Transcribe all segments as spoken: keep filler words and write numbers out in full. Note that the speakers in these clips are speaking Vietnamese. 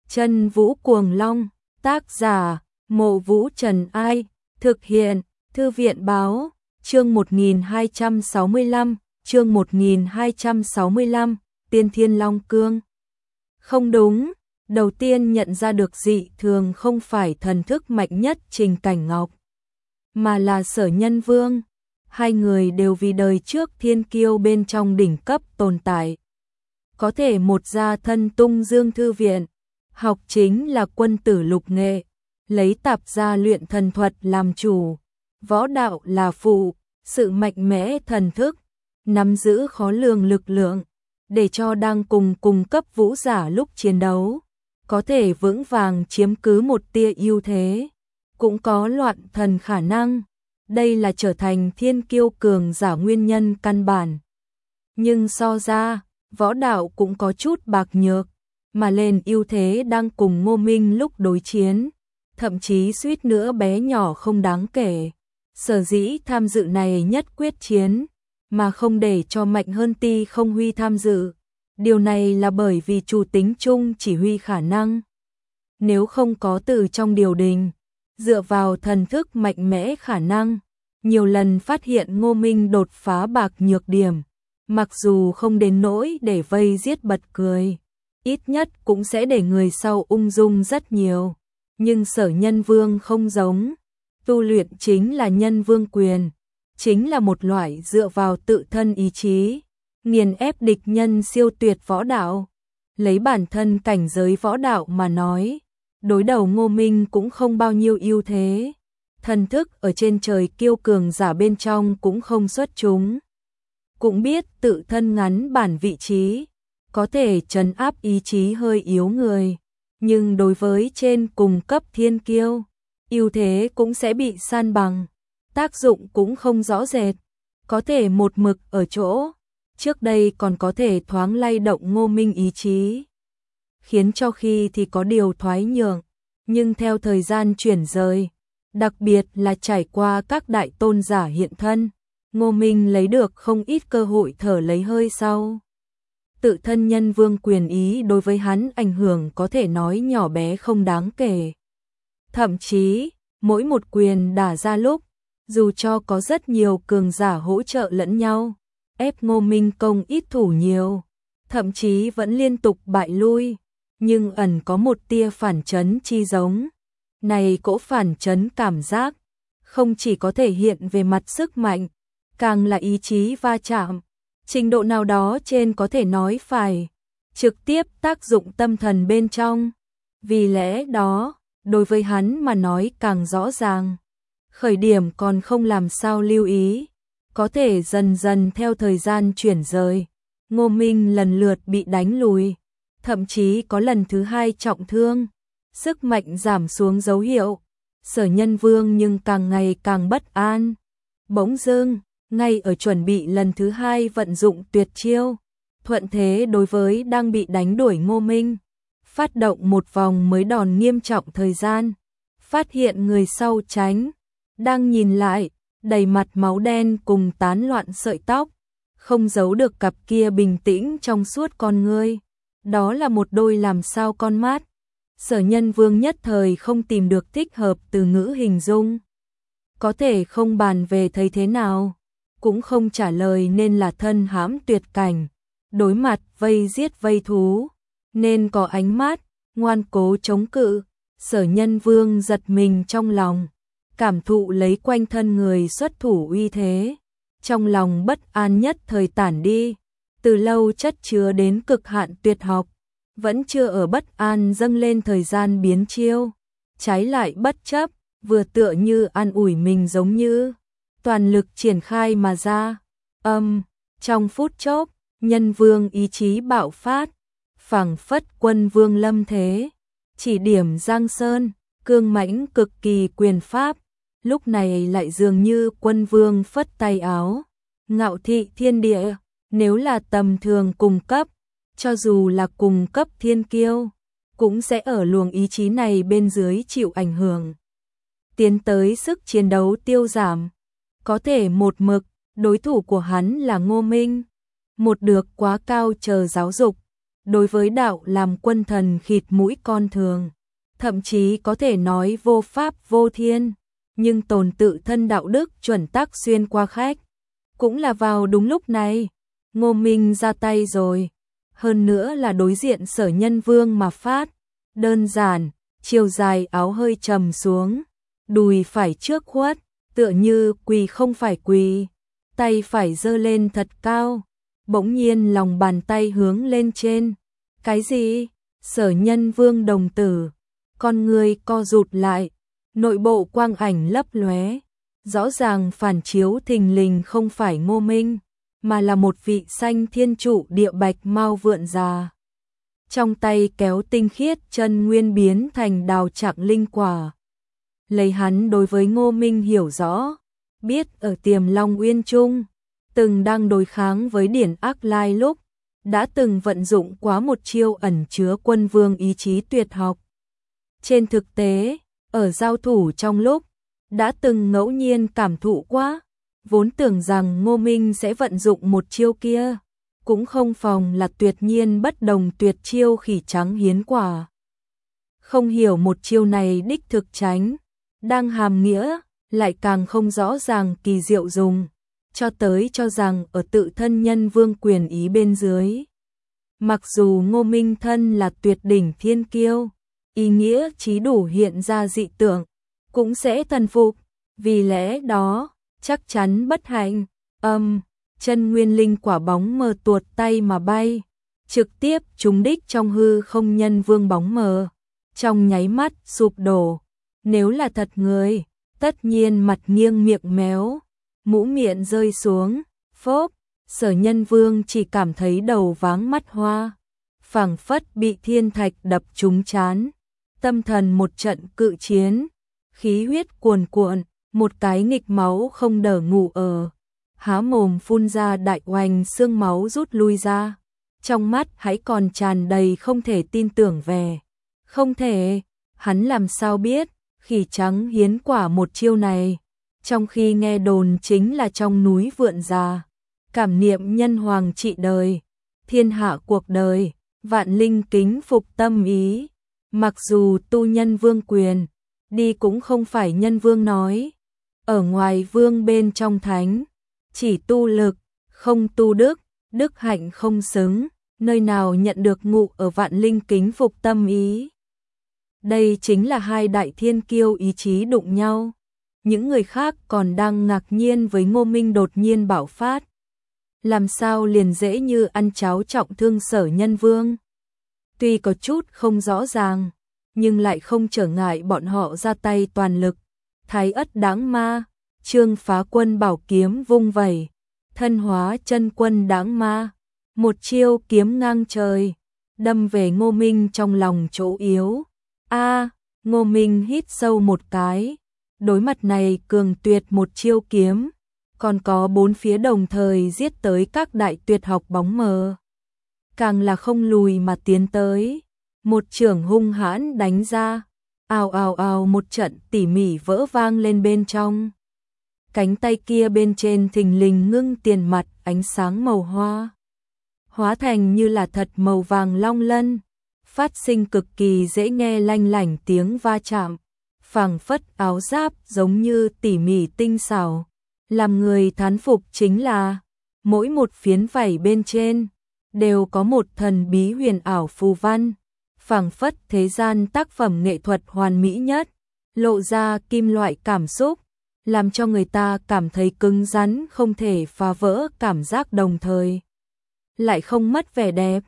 Chân Vũ Cuồng Long, tác giả, Mộ Vũ Trần Ai, thực hiện, Thư viện Báo, chương một nghìn hai trăm sáu mươi lăm, chương một nghìn hai trăm sáu mươi lăm, Tiên Thiên Long Cương. Không đúng, đầu tiên nhận ra được dị thường không phải thần thức mạnh nhất Trình Cảnh Ngọc, mà là Sở Nhân Vương. Hai người đều vì đời trước thiên kiêu bên trong đỉnh cấp tồn tại. Có thể một gia thân tung dương thư viện, học chính là quân tử lục nghệ, lấy tạp gia luyện thần thuật làm chủ, võ đạo là phụ, sự mạnh mẽ thần thức, nắm giữ khó lường lực lượng, để cho đang cùng cùng cấp vũ giả lúc chiến đấu, có thể vững vàng chiếm cứ một tia ưu thế, cũng có loạn thần khả năng. Đây là trở thành thiên kiêu cường giả nguyên nhân căn bản. Nhưng so ra, võ đạo cũng có chút bạc nhược, mà lên ưu thế đang cùng Ngô Minh lúc đối chiến, thậm chí suýt nữa bé nhỏ không đáng kể. Sở dĩ tham dự này nhất quyết chiến, mà không để cho mạnh hơn Ti Không Huy tham dự. Điều này là bởi vì chủ tính chung chỉ huy khả năng. Nếu không có từ trong điều đình, dựa vào thần thức mạnh mẽ khả năng, nhiều lần phát hiện Ngô Minh đột phá bạc nhược điểm, mặc dù không đến nỗi để vây giết bật cười, ít nhất cũng sẽ để người sau ung dung rất nhiều. Nhưng Sở Nhân Vương không giống, tu luyện chính là nhân vương quyền, chính là một loại dựa vào tự thân ý chí, nghiền ép địch nhân siêu tuyệt võ đạo. Lấy bản thân cảnh giới võ đạo mà nói, đối đầu Ngô Minh cũng không bao nhiêu ưu thế. Thần thức ở trên trời kiêu cường giả bên trong cũng không xuất chúng. Cũng biết tự thân ngắn bản vị trí, có thể trấn áp ý chí hơi yếu người. Nhưng đối với trên cùng cấp thiên kiêu, ưu thế cũng sẽ bị san bằng. Tác dụng cũng không rõ rệt, có thể một mực ở chỗ. Trước đây còn có thể thoáng lay động Ngô Minh ý chí, khiến cho khi thì có điều thoái nhượng. Nhưng theo thời gian chuyển rời, đặc biệt là trải qua các đại tôn giả hiện thân, Ngô Minh lấy được không ít cơ hội thở lấy hơi sau. Tự thân nhân vương quyền ý đối với hắn ảnh hưởng có thể nói nhỏ bé không đáng kể. Thậm chí, mỗi một quyền đả ra lúc, dù cho có rất nhiều cường giả hỗ trợ lẫn nhau, ép Ngô Minh công ít thủ nhiều, thậm chí vẫn liên tục bại lui, nhưng ẩn có một tia phản chấn chi giống. Này cỗ phản chấn cảm giác, không chỉ có thể hiện về mặt sức mạnh, càng là ý chí va chạm, trình độ nào đó trên có thể nói phải trực tiếp tác dụng tâm thần bên trong. Vì lẽ đó, đối với hắn mà nói càng rõ ràng. Khởi điểm còn không làm sao lưu ý, có thể dần dần theo thời gian chuyển rời, Ngô Minh lần lượt bị đánh lùi, thậm chí có lần thứ hai trọng thương, sức mạnh giảm xuống dấu hiệu. Sở Nhân Vương nhưng càng ngày càng bất an. Bỗng dưng, ngay ở chuẩn bị lần thứ hai vận dụng tuyệt chiêu, thuận thế đối với đang bị đánh đuổi Ngô Minh, phát động một vòng mới đòn nghiêm trọng thời gian, phát hiện người sau tránh, đang nhìn lại, đầy mặt máu đen cùng tán loạn sợi tóc, không giấu được cặp kia bình tĩnh trong suốt con ngươi, đó là một đôi làm sao con mắt. Sở Nhân Vương nhất thời không tìm được thích hợp từ ngữ hình dung, có thể không bàn về thấy thế nào, cũng không trả lời nên là thân hãm tuyệt cảnh, đối mặt vây giết vây thú, nên có ánh mắt, ngoan cố chống cự. Sở Nhân Vương giật mình trong lòng, cảm thụ lấy quanh thân người xuất thủ uy thế, trong lòng bất an nhất thời tản đi, từ lâu chất chứa đến cực hạn tuyệt học, vẫn chưa ở bất an dâng lên thời gian biến chiêu, trái lại bất chấp, vừa tựa như an ủi mình giống như toàn lực triển khai mà ra. Âm, trong phút chốc, Nhân Vương ý chí bạo phát, phảng phất quân vương lâm thế, chỉ điểm Giang Sơn, cương mãnh cực kỳ quyền pháp, lúc này lại dường như quân vương phất tay áo, ngạo thị thiên địa. Nếu là tầm thường cùng cấp, cho dù là cùng cấp thiên kiêu, cũng sẽ ở luồng ý chí này bên dưới chịu ảnh hưởng, tiến tới sức chiến đấu tiêu giảm. Có thể một mực, đối thủ của hắn là Ngô Minh, một được quá cao chờ giáo dục, đối với đạo làm quân thần khịt mũi con thường, thậm chí có thể nói vô pháp vô thiên, nhưng tồn tự thân đạo đức chuẩn tắc xuyên qua khách. Cũng là vào đúng lúc này, Ngô Minh ra tay rồi, hơn nữa là đối diện Sở Nhân Vương mà phát, đơn giản, chiều dài áo hơi trầm xuống, đùi phải trước khuất, tựa như quỳ không phải quỳ, tay phải giơ lên thật cao, bỗng nhiên lòng bàn tay hướng lên trên. Cái gì? Sở Nhân Vương đồng tử, con người co rụt lại, nội bộ quang ảnh lấp lóe, rõ ràng phản chiếu thình lình không phải Ngô Minh, mà là một vị xanh thiên trụ địa bạch mau vượn già. Trong tay kéo tinh khiết chân nguyên biến thành đào trạng linh quả. Lấy hắn đối với Ngô Minh hiểu rõ, biết ở Tiềm Long Uyên Trung, từng đang đối kháng với Điển Ác Lai lúc, đã từng vận dụng quá một chiêu ẩn chứa quân vương ý chí tuyệt học. Trên thực tế, ở giao thủ trong lúc, đã từng ngẫu nhiên cảm thụ quá, vốn tưởng rằng Ngô Minh sẽ vận dụng một chiêu kia, cũng không phòng là tuyệt nhiên bất đồng tuyệt chiêu khỉ trắng hiến quả. Không hiểu một chiêu này đích thực tránh, đang hàm nghĩa, lại càng không rõ ràng kỳ diệu dùng, cho tới cho rằng ở tự thân Nhân Vương quyền ý bên dưới. Mặc dù Ngô Minh thân là tuyệt đỉnh thiên kiêu, ý nghĩa chí đủ hiện ra dị tượng, cũng sẽ thần phục, vì lẽ đó, chắc chắn bất hạnh, âm, chân nguyên linh quả bóng mờ tuột tay mà bay, trực tiếp trúng đích trong hư không Nhân Vương bóng mờ, trong nháy mắt sụp đổ, nếu là thật người, tất nhiên mặt nghiêng miệng méo, mũ miệng rơi xuống, phốp, Sở Nhân Vương chỉ cảm thấy đầu váng mắt hoa, phảng phất bị thiên thạch đập trúng trán, tâm thần một trận cự chiến, khí huyết cuồn cuộn, một cái nghịch máu không đỡ ngủ ở, há mồm phun ra đại oanh xương máu rút lui ra, trong mắt hãy còn tràn đầy không thể tin tưởng về, không thể, hắn làm sao biết, khỉ trắng hiến quả một chiêu này, trong khi nghe đồn chính là trong núi vượn già, cảm niệm nhân hoàng trị đời, thiên hạ cuộc đời, vạn linh kính phục tâm ý, mặc dù tu Nhân Vương quyền, đi cũng không phải Nhân Vương nói, ở ngoài vương bên trong thánh, chỉ tu lực, không tu đức, đức hạnh không xứng, nơi nào nhận được ngụ ở vạn linh kính phục tâm ý. Đây chính là hai đại thiên kiêu ý chí đụng nhau. Những người khác còn đang ngạc nhiên với Ngô Minh đột nhiên bạo phát. Làm sao liền dễ như ăn cháo trọng thương Sở Nhân Vương. Tuy có chút không rõ ràng, nhưng lại không trở ngại bọn họ ra tay toàn lực. Thái Ất Đãng Ma, Trương Phá Quân bảo kiếm vung vẩy, thân hóa chân quân Đãng Ma, một chiêu kiếm ngang trời, đâm về Ngô Minh trong lòng chỗ yếu. A, Ngô Minh hít sâu một cái, đối mặt này cường tuyệt một chiêu kiếm, còn có bốn phía đồng thời giết tới các đại tuyệt học bóng mờ. Càng là không lùi mà tiến tới, một chưởng hung hãn đánh ra, ào ào ào một trận tỉ mỉ vỡ vang lên bên trong. Cánh tay kia bên trên thình lình ngưng tiền mặt ánh sáng màu hoa, hóa thành như là thật màu vàng long lân, phát sinh cực kỳ dễ nghe lanh lảnh tiếng va chạm, phảng phất áo giáp giống như tỉ mỉ tinh xảo, làm người thán phục chính là mỗi một phiến vảy bên trên đều có một thần bí huyền ảo phù văn, phảng phất thế gian tác phẩm nghệ thuật hoàn mỹ nhất, lộ ra kim loại cảm xúc, làm cho người ta cảm thấy cứng rắn không thể phá vỡ cảm giác đồng thời lại không mất vẻ đẹp.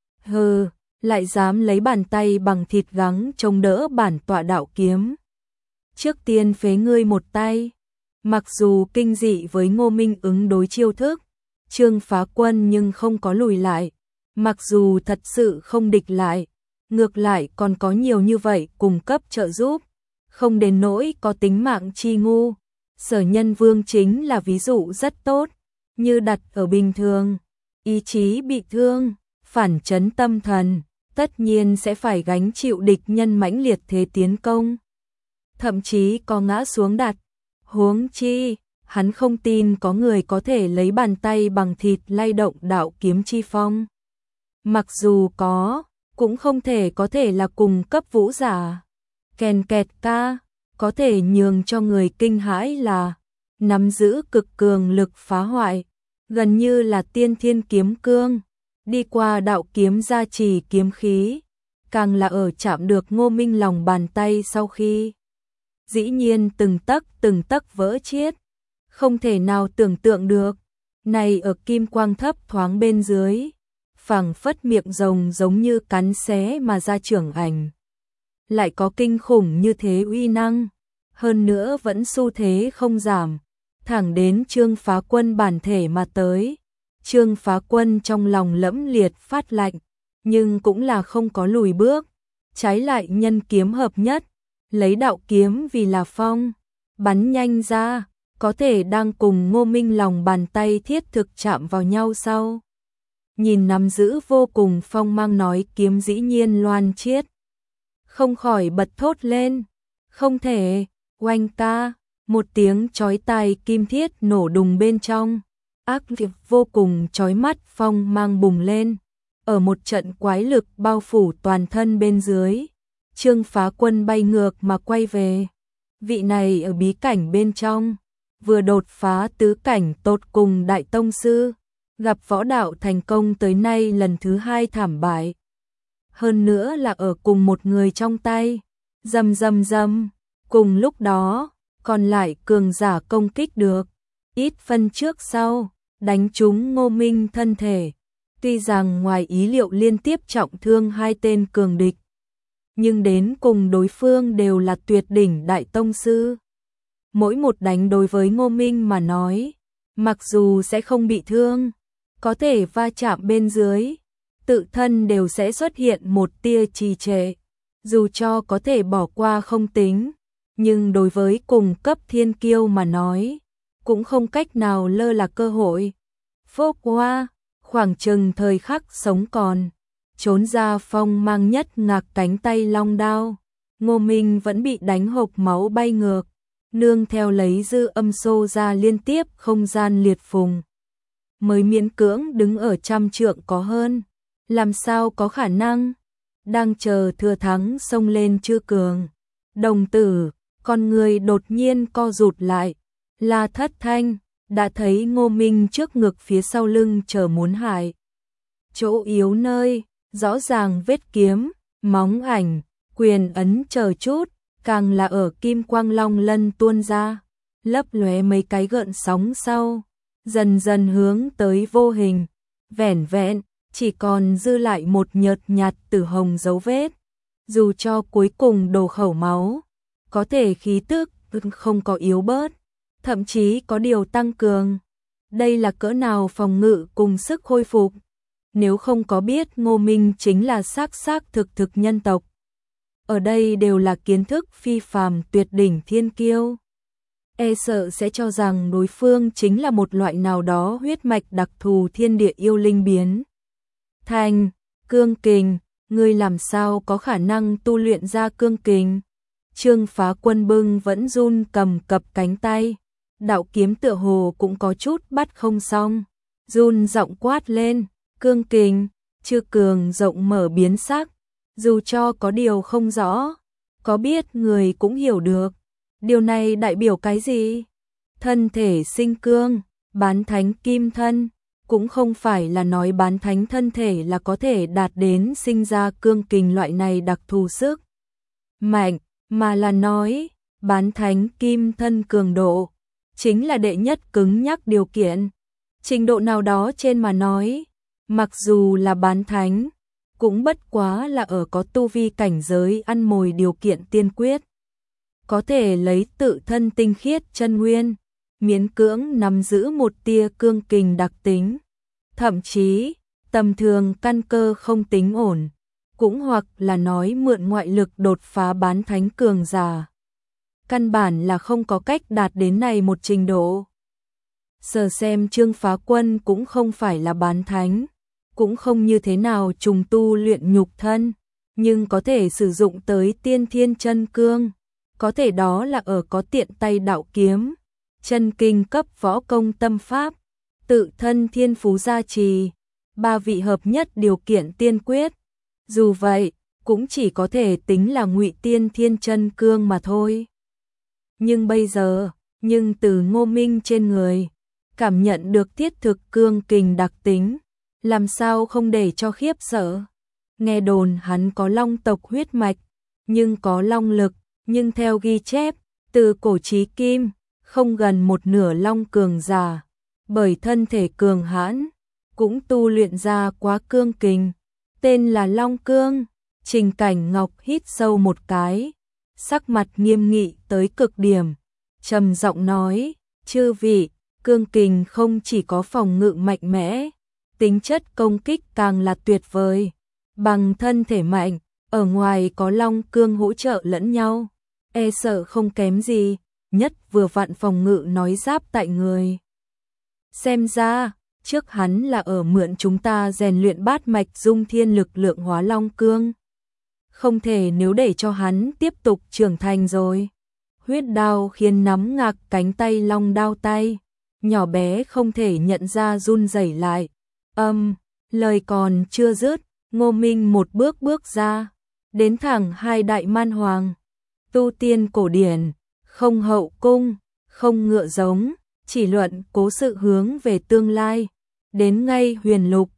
Hừ, lại dám lấy bàn tay bằng thịt gắng chống đỡ bản tọa đạo kiếm. Trước tiên phế ngươi một tay. Mặc dù kinh dị với Ngô Minh ứng đối chiêu thức, Trương Phá Quân nhưng không có lùi lại. Mặc dù thật sự không địch lại, ngược lại còn có nhiều như vậy cung cấp trợ giúp, không đến nỗi có tính mạng chi ngu. Sở Nhân Vương chính là ví dụ rất tốt, như đặt ở bình thường, ý chí bị thương, phản chấn tâm thần, tất nhiên sẽ phải gánh chịu địch nhân mãnh liệt thế tiến công, thậm chí có ngã xuống đặt. Huống chi, hắn không tin có người có thể lấy bàn tay bằng thịt lay động đạo kiếm chi phong. mặc dù có, cũng không thể có thể là cùng cấp vũ giả. Kèn kẹt ca, có thể nhường cho người kinh hãi là nắm giữ cực cường lực phá hoại, gần như là tiên thiên kiếm cương, đi qua đạo kiếm gia trì kiếm khí, càng là ở chạm được Ngô Minh lòng bàn tay sau khi. Dĩ nhiên từng tấc từng tấc vỡ chiết, không thể nào tưởng tượng được, này ở kim quang thấp thoáng bên dưới, phảng phất miệng rồng giống như cắn xé mà ra trưởng ảnh. Lại có kinh khủng như thế uy năng, hơn nữa vẫn xu thế không giảm, thẳng đến Trương Phá Quân bản thể mà tới. Trương Phá Quân trong lòng lẫm liệt phát lạnh, nhưng cũng là không có lùi bước, trái lại nhân kiếm hợp nhất, lấy đạo kiếm vì là phong, bắn nhanh ra, có thể đang cùng Ngô Minh lòng bàn tay thiết thực chạm vào nhau sau. Nhìn nắm giữ vô cùng phong mang nói kiếm dĩ nhiên loan chiết, không khỏi bật thốt lên, không thể, oanh ca, một tiếng chói tai kim thiết nổ đùng bên trong, ác liệt vô cùng chói mắt phong mang bùng lên, ở một trận quái lực bao phủ toàn thân bên dưới, Trương Phá Quân bay ngược mà quay về. Vị này ở bí cảnh bên trong, vừa đột phá tứ cảnh tột cùng đại tông sư, gặp võ đạo thành công tới nay lần thứ hai thảm bại. Hơn nữa là ở cùng một người trong tay, rầm rầm rầm, cùng lúc đó, còn lại cường giả công kích được, ít phân trước sau, đánh trúng Ngô Minh thân thể. Tuy rằng ngoài ý liệu liên tiếp trọng thương hai tên cường địch, nhưng đến cùng đối phương đều là tuyệt đỉnh đại tông sư. Mỗi một đánh đối với Ngô Minh mà nói, mặc dù sẽ không bị thương, có thể va chạm bên dưới, tự thân đều sẽ xuất hiện một tia trì trệ. Dù cho có thể bỏ qua không tính, nhưng đối với cùng cấp thiên kiêu mà nói, cũng không cách nào lơ là cơ hội. Phốc qua, khoảng chừng thời khắc sống còn, trốn ra phong mang nhất ngạc cánh tay long đao, Ngô Minh vẫn bị đánh hộc máu bay ngược, nương theo lấy dư âm xô ra liên tiếp không gian liệt phùng. Mới miễn cưỡng đứng ở trăm trượng có hơn, làm sao có khả năng, đang chờ thừa thắng xông lên chưa cường. Đồng tử, con người đột nhiên co rụt lại, La Thất Thanh đã thấy Ngô Minh trước ngực phía sau lưng chờ muốn hại. Chỗ yếu nơi, rõ ràng vết kiếm, móng ảnh, quyền ấn chờ chút, càng là ở kim quang long lân tuôn ra, lấp lóe mấy cái gợn sóng sau, dần dần hướng tới vô hình, vẻn vẹn, chỉ còn dư lại một nhợt nhạt tử hồng dấu vết. Dù cho cuối cùng đổ khẩu máu, có thể khí tức không có yếu bớt, thậm chí có điều tăng cường. Đây là cỡ nào phòng ngự cùng sức khôi phục. Nếu không có biết Ngô Minh chính là xác xác thực thực nhân tộc, ở đây đều là kiến thức phi phàm tuyệt đỉnh thiên kiêu, e sợ sẽ cho rằng đối phương chính là một loại nào đó huyết mạch đặc thù thiên địa yêu linh biến thành cương kình. Ngươi làm sao có khả năng tu luyện ra cương kình? Trương Phá Quân bưng vẫn run cầm cập cánh tay, đạo kiếm tựa hồ cũng có chút bắt không xong, run giọng quát lên, cương kình. Chư cường rộng mở biến sắc, dù cho có điều không rõ, có biết người cũng hiểu được. Điều này đại biểu cái gì? Thân thể sinh cương, bán thánh kim thân, cũng không phải là nói bán thánh thân thể là có thể đạt đến sinh ra cương kình loại này đặc thù sức mạnh, mà là nói bán thánh kim thân cường độ chính là đệ nhất cứng nhắc điều kiện. Trình độ nào đó trên mà nói, mặc dù là bán thánh, cũng bất quá là ở có tu vi cảnh giới ăn mồi điều kiện tiên quyết, có thể lấy tự thân tinh khiết chân nguyên, miễn cưỡng nắm giữ một tia cương kình đặc tính, thậm chí tầm thường căn cơ không tính ổn, cũng hoặc là nói mượn ngoại lực đột phá bán thánh cường giả, căn bản là không có cách đạt đến này một trình độ. Sở xem Trương Phá Quân cũng không phải là bán thánh, cũng không như thế nào trùng tu luyện nhục thân, nhưng có thể sử dụng tới tiên thiên chân cương, có thể đó là ở có tiện tay đạo kiếm, chân kinh cấp võ công tâm pháp, tự thân thiên phú gia trì, ba vị hợp nhất điều kiện tiên quyết. Dù vậy, cũng chỉ có thể tính là Ngụy Tiên Thiên Chân Cương mà thôi. Nhưng bây giờ, nhưng từ Ngô Minh trên người, cảm nhận được thiết thực cương kình đặc tính, làm sao không để cho khiếp sợ. Nghe đồn hắn có long tộc huyết mạch, nhưng có long lực, nhưng theo ghi chép, từ cổ chí kim, không gần một nửa long cường giả, bởi thân thể cường hãn, cũng tu luyện ra quá cương kình, tên là Long Cương. Trình Cảnh Ngọc hít sâu một cái, sắc mặt nghiêm nghị tới cực điểm, trầm giọng nói, chư vị, cương kình không chỉ có phòng ngự mạnh mẽ, tính chất công kích càng là tuyệt vời, bằng thân thể mạnh, ở ngoài có long cương hỗ trợ lẫn nhau, e sợ không kém gì, nhất vừa vặn phòng ngự nói giáp tại người. Xem ra, trước hắn là ở mượn chúng ta rèn luyện bát mạch dung thiên lực lượng hóa long cương. Không thể nếu để cho hắn tiếp tục trưởng thành rồi. Huyết đao khiến nắm ngạc cánh tay long đao tay, nhỏ bé không thể nhận ra run rẩy lại. Âm, lời còn chưa dứt, Ngô Minh một bước bước ra, đến thẳng hai đại man hoàng. Tu tiên cổ điển, không hậu cung, không ngựa giống, chỉ luận cố sự hướng về tương lai, đến ngay huyền lục,